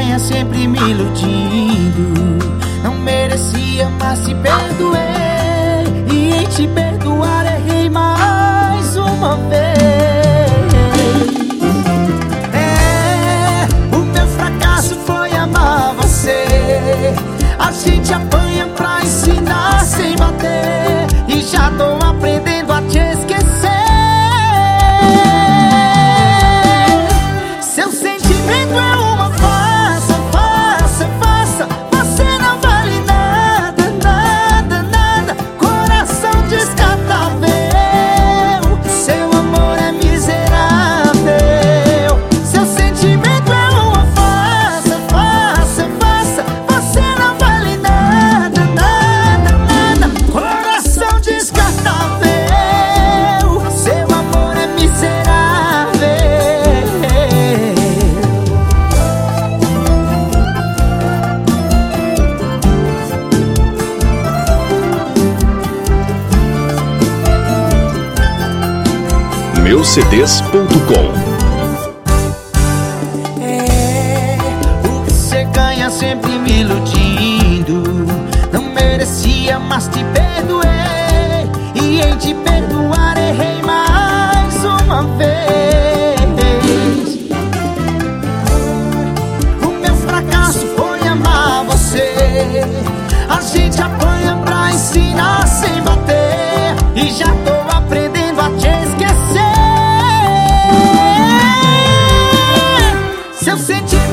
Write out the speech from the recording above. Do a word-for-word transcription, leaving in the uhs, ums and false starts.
ganha sempre me iludindo. Não merecia, mas te perdoei, e em te perdoar errei mais uma vez. É, o meu fracasso foi amar você. A gente apanha pra ensinar sem bater, e já tô aprendendo a te esquecer. Seu sentimento é uma farsa, farsa, farsa. Você não vale nada, nada, nada. Coração descartável, seu amor é miserável. Seu sentimento é uma farsa, farsa, farsa. Você não vale nada, nada, nada. Coração descartável, seu amor é miserável. meus c d s ponto com. É, o que você ganha sempre me iludindo. Não merecia, mas te perdoei, e em te perdoar errei mais uma vez. O meu fracasso foi amar você. A gente apanha pra ensinar sem bater, e já tô aprendendo a te esquecer. Seu sentimento